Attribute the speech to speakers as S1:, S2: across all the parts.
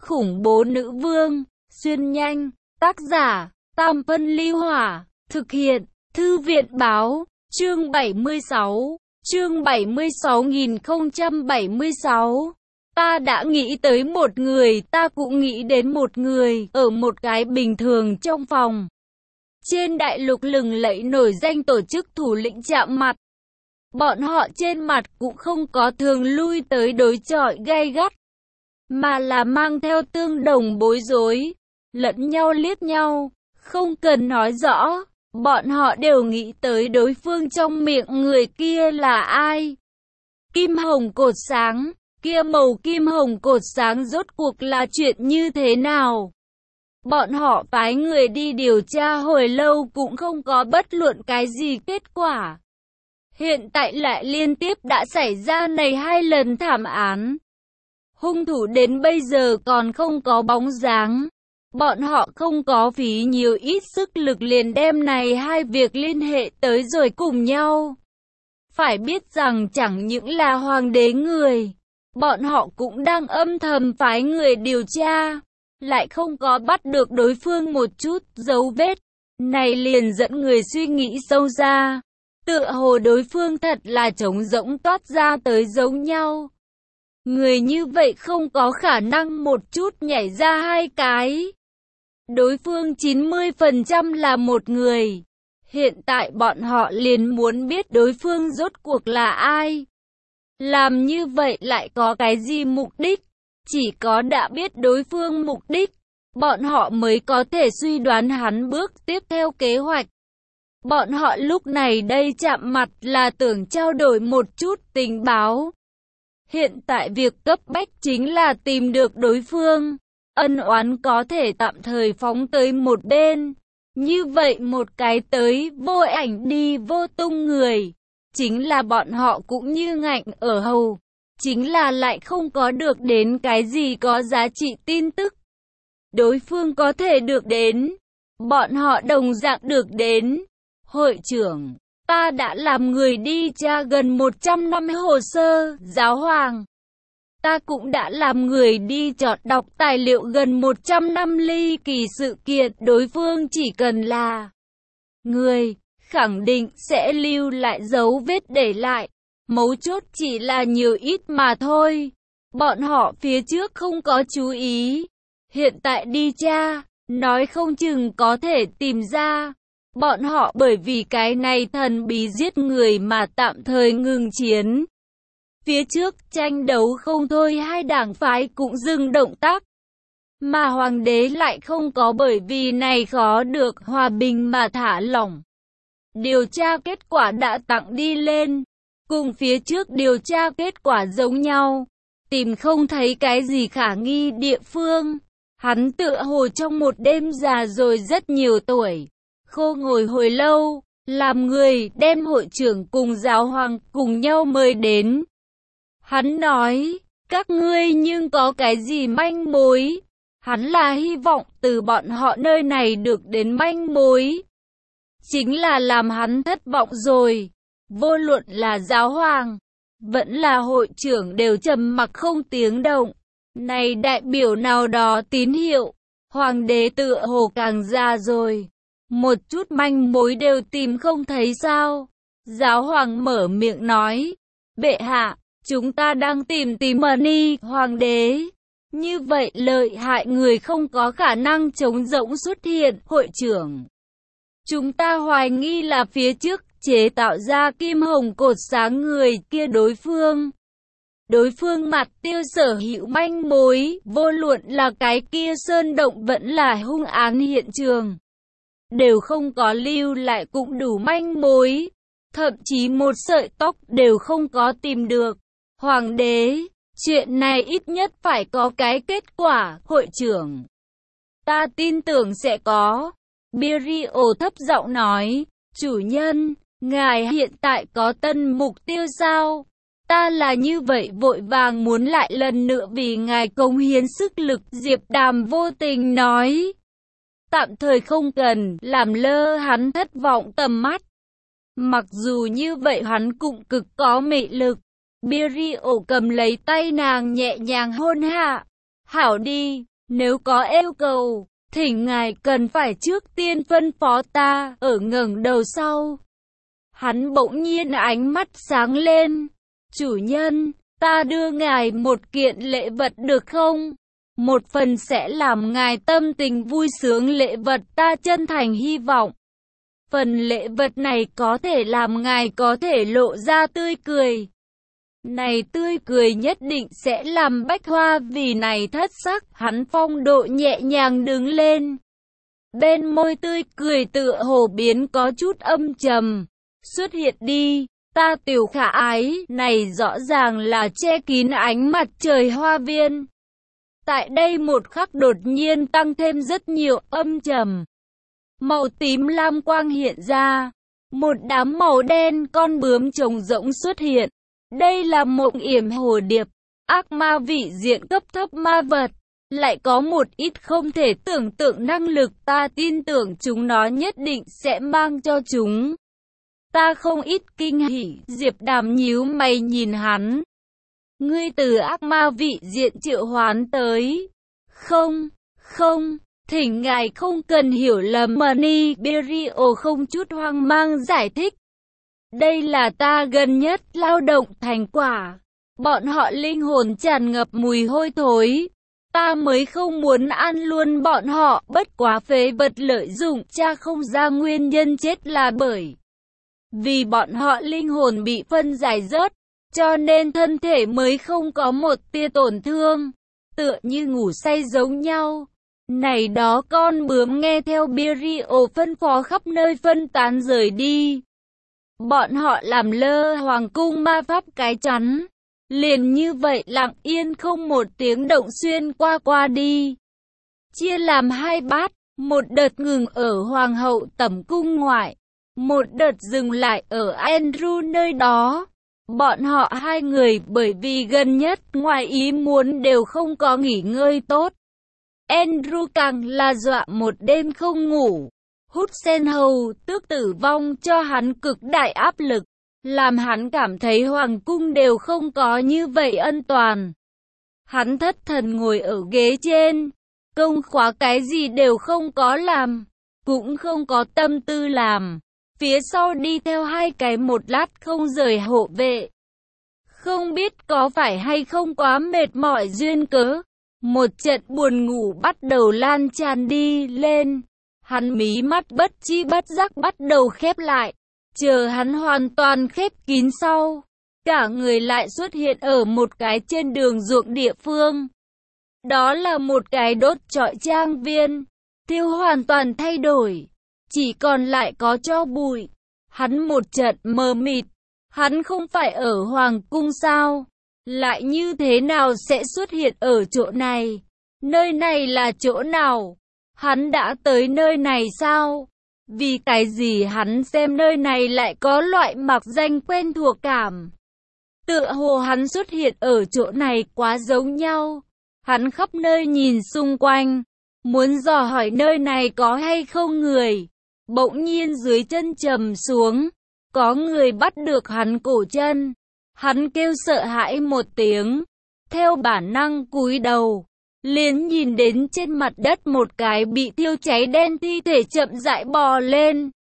S1: khủng bố nữ vương, xuyên nhanh, tác giả, Tam Phân Ly Hỏa, thực hiện, Thư viện Báo, chương 76, chương 76.076. Ta đã nghĩ tới một người, ta cũng nghĩ đến một người, ở một cái bình thường trong phòng. Trên đại lục lừng lẫy nổi danh tổ chức thủ lĩnh chạm mặt. Bọn họ trên mặt cũng không có thường lui tới đối chọi gay gắt, mà là mang theo tương đồng bối rối, lẫn nhau liếc nhau, không cần nói rõ, bọn họ đều nghĩ tới đối phương trong miệng người kia là ai. Kim hồng cột sáng, kia màu kim hồng cột sáng rốt cuộc là chuyện như thế nào? Bọn họ phái người đi điều tra hồi lâu cũng không có bất luận cái gì kết quả. Hiện tại lại liên tiếp đã xảy ra này 2 lần thảm án. Hung thủ đến bây giờ còn không có bóng dáng. Bọn họ không có phí nhiều ít sức lực liền đem này 2 việc liên hệ tới rồi cùng nhau. Phải biết rằng chẳng những là hoàng đế người, bọn họ cũng đang âm thầm phái người điều tra, lại không có bắt được đối phương một chút dấu vết. Này liền dẫn người suy nghĩ sâu ra, tựa hồ đối phương thật là trống rỗng toát ra tới giống nhau. Người như vậy không có khả năng một chút nhảy ra 2 cái. Đối phương 90% là một người. Hiện tại bọn họ liền muốn biết đối phương rốt cuộc là ai. Làm như vậy lại có cái gì mục đích? Chỉ có đã biết đối phương mục đích, bọn họ mới có thể suy đoán hắn bước tiếp theo kế hoạch. Bọn họ lúc này đây chạm mặt là tưởng trao đổi một chút tình báo. Hiện tại việc cấp bách chính là tìm được đối phương. Ân oán có thể tạm thời phóng tới một bên. Như vậy một cái tới vô ảnh đi vô tung người. Chính là bọn họ cũng như ngạnh ở hầu. Chính là lại không có được đến cái gì có giá trị tin tức. Đối phương có thể được đến. Bọn họ đồng dạng được đến. Hội trưởng, ta đã làm người đi tra gần 100 năm hồ sơ, giáo hoàng. Ta cũng đã làm người đi chọn đọc tài liệu gần 100 năm ly kỳ sự kiện, đối phương chỉ cần là người, khẳng định sẽ lưu lại dấu vết để lại. Mấu chốt chỉ là nhiều ít mà thôi. Bọn họ phía trước không có chú ý. Hiện tại đi tra, nói không chừng có thể tìm ra. Bọn họ bởi vì cái này thần bí giết người mà tạm thời ngừng chiến. Phía trước tranh đấu không thôi, 2 đảng phái cũng dừng động tác. Mà hoàng đế lại không có bởi vì này khó được hòa bình mà thả lỏng. Điều tra kết quả đã tặng đi lên. Cùng phía trước điều tra kết quả giống nhau. Tìm không thấy cái gì khả nghi địa phương. Hắn tựa hồ trong một đêm già rồi rất nhiều tuổi. Khô ngồi hồi lâu, làm người đem hội trưởng cùng giáo hoàng cùng nhau mời đến. Hắn nói, các ngươi nhưng có cái gì manh mối? Hắn là hy vọng từ bọn họ nơi này được đến manh mối. Chính là làm hắn thất vọng rồi. Vô luận là giáo hoàng, vẫn là hội trưởng đều trầm mặc không tiếng động. Này đại biểu nào đó tín hiệu, hoàng đế tựa hồ càng già rồi. Một chút manh mối đều tìm không thấy sao? Giáo hoàng mở miệng nói, bệ hạ, chúng ta đang tìm Mani hoàng đế. Như vậy lợi hại người không có khả năng trống rỗng xuất hiện, hội trưởng. Chúng ta hoài nghi là phía trước chế tạo ra kim hồng cột sáng người kia đối phương. Đối phương mặt tiêu sở hữu manh mối, vô luận là cái kia sơn động vẫn là hung án hiện trường. Đều không có lưu lại cũng đủ manh mối. Thậm chí một sợi tóc đều không có tìm được. Hoàng đế, chuyện này ít nhất phải có cái kết quả, hội trưởng. Ta tin tưởng sẽ có. Birio thấp giọng nói, chủ nhân, ngài hiện tại có tân mục tiêu sao? Ta là như vậy vội vàng muốn lại lần nữa vì ngài cống hiến sức lực, Diệp Đàm vô tình nói. Tạm thời không cần, làm lơ hắn thất vọng tầm mắt. Mặc dù như vậy hắn cũng cực có mị lực. Birio cầm lấy tay nàng nhẹ nhàng hôn hạ. Hảo đi, Nếu có yêu cầu, thỉnh ngài cần phải trước tiên phân phó ta. Ở ngẩng đầu sau, hắn bỗng nhiên ánh mắt sáng lên. Chủ nhân, ta đưa ngài một kiện lễ vật được không? Một phần sẽ làm ngài tâm tình vui sướng, lễ vật ta chân thành hy vọng. Phần lễ vật này có thể làm ngài có thể lộ ra tươi cười. Này tươi cười nhất định sẽ làm Bách Hoa vì này thất sắc. Hắn phong độ nhẹ nhàng đứng lên. Bên môi tươi cười tựa hồ biến có chút âm trầm. Xuất hiện đi, ta tiểu khả ái. Này rõ ràng là che kín ánh mặt trời hoa viên. Tại đây một khắc đột nhiên tăng thêm rất nhiều âm trầm. Màu tím lam quang hiện ra. Một đám màu đen con bướm trống rỗng xuất hiện. Đây là Mộng Yểm Hồ Điệp, ác ma vị diện cấp thấp ma vật. Lại có một ít không thể tưởng tượng năng lực, ta tin tưởng chúng nó nhất định sẽ mang cho chúng ta không ít kinh hỉ. Diệp Đàm nhíu mày nhìn hắn. Ngươi từ ác ma vị diện triệu hoán tới. Không, thỉnh ngài không cần hiểu lầm. Mani Berio không chút hoang mang giải thích. Đây là ta gần nhất lao động thành quả. Bọn họ linh hồn tràn ngập mùi hôi thối. Ta mới không muốn ăn luôn bọn họ. Bất quá phế vật lợi dụng, cha không ra nguyên nhân chết là bởi vì bọn họ linh hồn bị phân giải rớt, cho nên thân thể mới không có một tia tổn thương, tựa như ngủ say giống nhau. Này đó con bướm nghe theo Berio phân phó khắp nơi phân tán rời đi. Bọn họ làm lơ hoàng cung ma pháp cái chắn, liền như vậy lặng yên không một tiếng động xuyên qua đi. Chia làm hai bát, một đợt ngừng ở hoàng hậu tẩm cung ngoại, một đợt dừng lại ở Andrew nơi đó. Bọn họ hai người bởi vì gần nhất ngoài ý muốn đều không có nghỉ ngơi tốt. Andrew càng là dọa một đêm không ngủ. Hút sen hầu tước tử vong cho hắn cực đại áp lực, làm hắn cảm thấy hoàng cung đều không có như vậy an toàn. Hắn thất thần ngồi ở ghế trên, công khóa cái gì đều không có làm, cũng không có tâm tư làm. Phía sau đi theo hai cái một lát không rời hộ vệ. Không biết có phải hay không quá mệt mỏi duyên cớ, một trận buồn ngủ bắt đầu lan tràn đi lên. Hắn mí mắt bất chi bất giác bắt đầu khép lại. Chờ hắn hoàn toàn khép kín sau, cả người lại xuất hiện ở một cái trên đường ruộng địa phương. Đó là một cái đốt trọi trang viên, thiêu hoàn toàn thay đổi, chỉ còn lại có tro bụi. Hắn một trận mờ mịt, hắn không phải ở hoàng cung sao? Lại như thế nào sẽ xuất hiện ở chỗ này? Nơi này là chỗ nào? Hắn đã tới nơi này sao? Vì cái gì hắn xem nơi này lại có loại mặc danh quen thuộc cảm? Tựa hồ hắn xuất hiện ở chỗ này quá giống nhau. Hắn khắp nơi nhìn xung quanh, muốn dò hỏi nơi này có hay không người. Bỗng nhiên dưới chân trầm xuống, có người bắt được hắn cổ chân. Hắn kêu sợ hãi một tiếng, theo bản năng cúi đầu, liền nhìn đến trên mặt đất một cái bị thiêu cháy đen thi thể chậm rãi bò lên.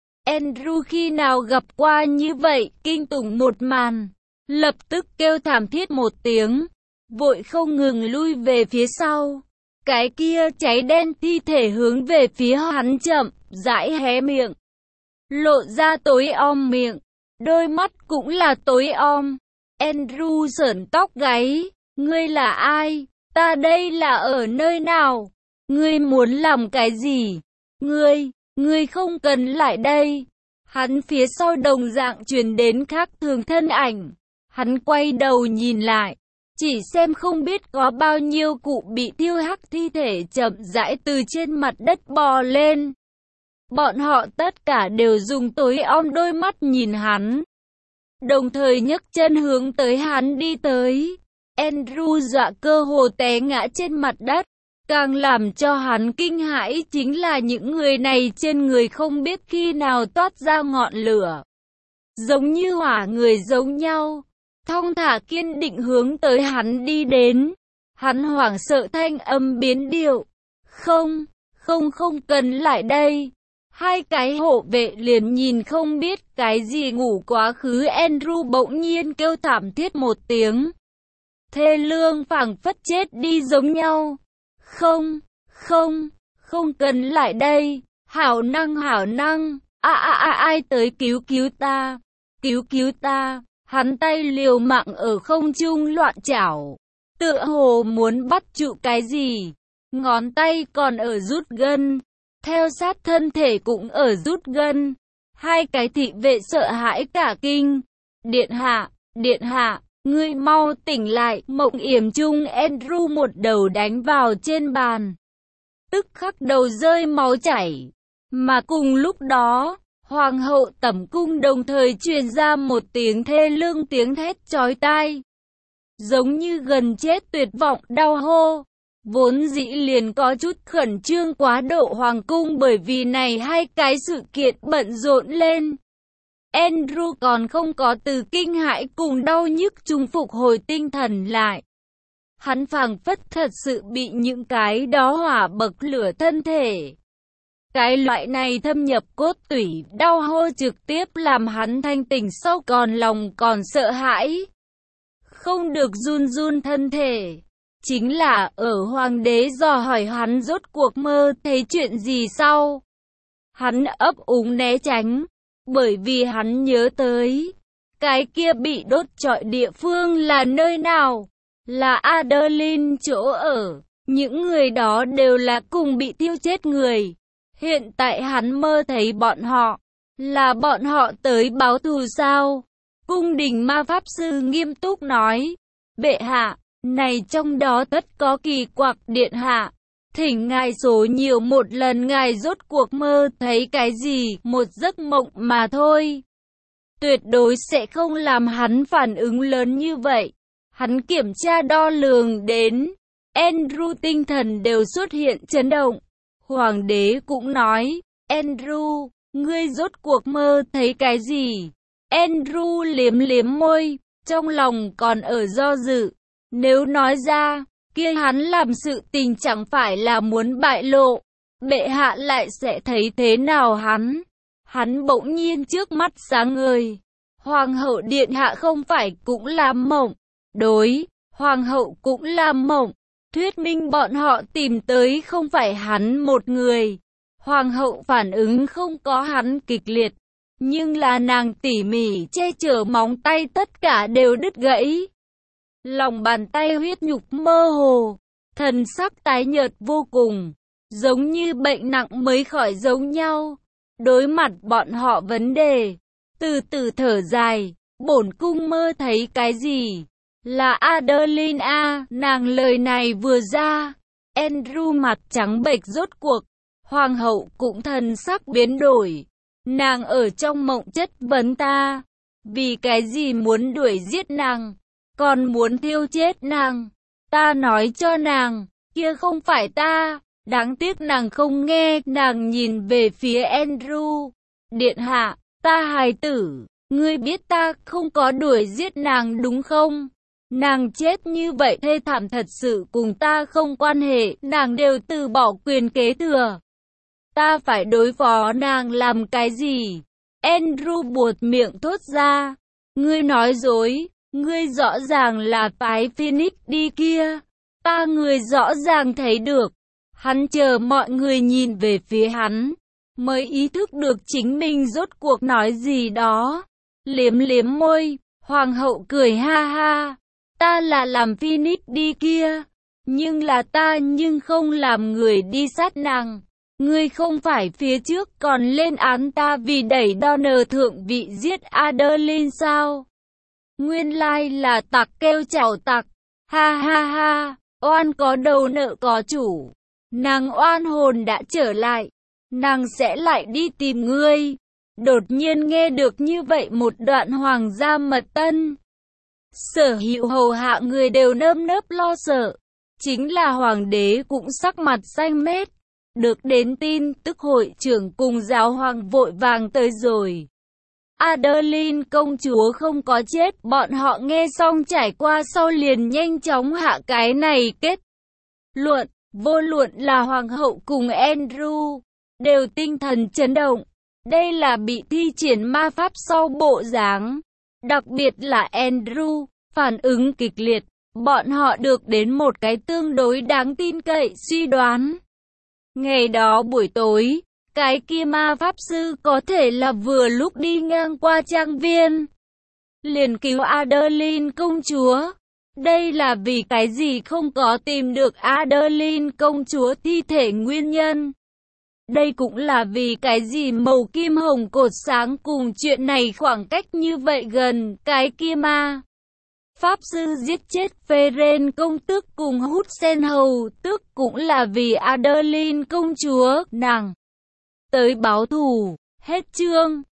S1: Andrew khi nào gặp qua như vậy, kinh tủng một màn, lập tức kêu thảm thiết một tiếng, vội không ngừng lui về phía sau. Cái kia cháy đen thi thể hướng về phía hắn chậm rãi hé miệng, lộ ra tối om miệng, đôi mắt cũng là tối om. Andrew sởn tóc gáy, ngươi là ai? Ta đây là ở nơi nào? Ngươi muốn làm cái gì? Ngươi không cần lại đây. Hắn phía sau đồng dạng truyền đến khác thường thân ảnh. Hắn quay đầu nhìn lại, chỉ xem không biết có bao nhiêu cụ bị thiêu hắc thi thể chậm rãi từ trên mặt đất bò lên. Bọn họ tất cả đều dùng tối om đôi mắt nhìn hắn, đồng thời nhấc chân hướng tới hắn đi tới. Andrew dọa cơ hồ té ngã trên mặt đất. Càng làm cho hắn kinh hãi chính là những người này trên người không biết khi nào toát ra ngọn lửa, giống như hỏa người giống nhau, thong thả kiên định hướng tới hắn đi đến. Hắn hoảng sợ thanh âm biến điệu. Không, không cần lại đây. Hai cái hộ vệ liền nhìn không biết cái gì ngủ quá khứ Andrew bỗng nhiên kêu thảm thiết một tiếng. Thê lương phảng phất chết đi giống nhau. Không cần lại đây. Hảo năng. Ai tới cứu ta. Cứu ta. Hắn tay liều mạng ở không trung loạn chảo. Tựa hồ muốn bắt trụ cái gì. Ngón tay còn ở rút gân. Theo sát thân thể cũng ở rút gân. Hai cái thị vệ sợ hãi cả kinh. Điện hạ, ngươi mau tỉnh lại. Mộng yểm chung Andrew một đầu đánh vào trên bàn. Tức khắc đầu rơi máu chảy. Mà cùng lúc đó, Hoàng hậu Tẩm cung đồng thời truyền ra một tiếng thê lương tiếng thét chói tai. Giống như gần chết tuyệt vọng đau hô. Vốn dĩ liền có chút khẩn trương quá độ hoàng cung bởi vì này hai cái sự kiện bận rộn lên. Andrew còn không có từ kinh hãi cùng đau nhức trung phục hồi tinh thần lại. Hắn phảng phất thật sự bị những cái đó hỏa bậc lửa thân thể. Cái loại này thâm nhập cốt tủy, đau hô trực tiếp làm hắn thanh tỉnh sau còn lòng còn sợ hãi. Không được run thân thể. Chính là ở hoàng đế dò hỏi hắn rốt cuộc mơ thấy chuyện gì sau. Hắn ấp úng né tránh, bởi vì hắn nhớ tới. Cái kia bị đốt trọi địa phương là nơi nào? Là Adeline chỗ ở. Những người đó đều là cùng bị thiêu chết người. Hiện tại hắn mơ thấy bọn họ. Là bọn họ tới báo thù sao? Cung đình ma pháp sư nghiêm túc nói. Bệ hạ, này trong đó tất có kỳ quặc. Điện hạ. Thỉnh ngài số nhiều một lần ngài rốt cuộc mơ thấy cái gì, một giấc mộng mà thôi. Tuyệt đối sẽ không làm hắn phản ứng lớn như vậy. Hắn kiểm tra đo lường đến, Andrew tinh thần đều xuất hiện chấn động. Hoàng đế cũng nói, Andrew, ngươi rốt cuộc mơ thấy cái gì? Andrew liếm môi, trong lòng còn ở do dự. Nếu nói ra, kia hắn làm sự tình chẳng phải là muốn bại lộ. Bệ hạ lại sẽ thấy thế nào hắn? Hắn bỗng nhiên trước mắt sáng ngời. Hoàng hậu điện hạ không phải cũng là mộng. Đối, hoàng hậu cũng là mộng. Thuyết minh bọn họ tìm tới không phải hắn một người. Hoàng hậu phản ứng không có hắn kịch liệt. Nhưng là nàng tỉ mỉ che chở móng tay tất cả đều đứt gãy. Lòng bàn tay huyết nhục mơ hồ. Thần sắc tái nhợt vô cùng. Giống như bệnh nặng mới khỏi giống nhau. Đối mặt bọn họ vấn đề. Từ từ thở dài. Bổn cung mơ thấy cái gì? Là Adeline a. Nàng lời này vừa ra. Andrew mặt trắng bệch rốt cuộc. Hoàng hậu cũng thần sắc biến đổi. Nàng ở trong mộng chất vấn ta. Vì cái gì muốn đuổi giết nàng? Còn muốn thiêu chết nàng? Ta nói cho nàng. Kia không phải ta. Đáng tiếc nàng không nghe. Nàng nhìn về phía Andrew. Điện hạ, ta hài tử. Ngươi biết ta không có đuổi giết nàng đúng không? Nàng chết như vậy thê thảm thật sự cùng ta không quan hệ. Nàng đều từ bỏ quyền kế thừa. Ta phải đối phó nàng làm cái gì? Andrew buột miệng thốt ra. Ngươi nói dối. Ngươi rõ ràng là phái Phoenix đi kia. Ta người rõ ràng thấy được. Hắn chờ mọi người nhìn về phía hắn. Mới ý thức được chính mình rốt cuộc nói gì đó. Liếm môi. Hoàng hậu cười ha ha. Ta là làm Phoenix đi kia. Nhưng là ta nhưng không làm người đi sát nàng. Ngươi không phải phía trước còn lên án ta vì đẩy Donner thượng vị giết Adeline sao? Nguyên lai là tặc kêu chảo tặc. Ha ha ha. Oan có đầu nợ có chủ. Nàng oan hồn đã trở lại. Nàng sẽ lại đi tìm ngươi. Đột nhiên nghe được như vậy một đoạn hoàng gia mật tân. Sở hữu hầu hạ người đều nơm nớp lo sợ. Chính là hoàng đế cũng sắc mặt xanh mét. Được đến tin tức hội trưởng cùng giáo hoàng vội vàng tới rồi. Adeline công chúa không có chết. Bọn họ nghe xong trải qua sau liền nhanh chóng hạ cái này kết luận. Vô luận là hoàng hậu cùng Andrew đều tinh thần chấn động. Đây là bị thi triển ma pháp sau bộ dáng. Đặc biệt là Andrew, phản ứng kịch liệt. Bọn họ được đến một cái tương đối đáng tin cậy suy đoán. Ngày đó buổi tối, cái kia ma pháp sư có thể là vừa lúc đi ngang qua trang viên, liền cứu Adeline công chúa. Đây là vì cái gì không có tìm được Adeline công chúa thi thể nguyên nhân. Đây cũng là vì cái gì màu kim hồng cột sáng cùng chuyện này khoảng cách như vậy gần. Cái kia ma pháp sư giết chết Feren công tước cùng hút sen hầu tước cũng là vì Adeline công chúa, nàng tới báo thù. Hết chương.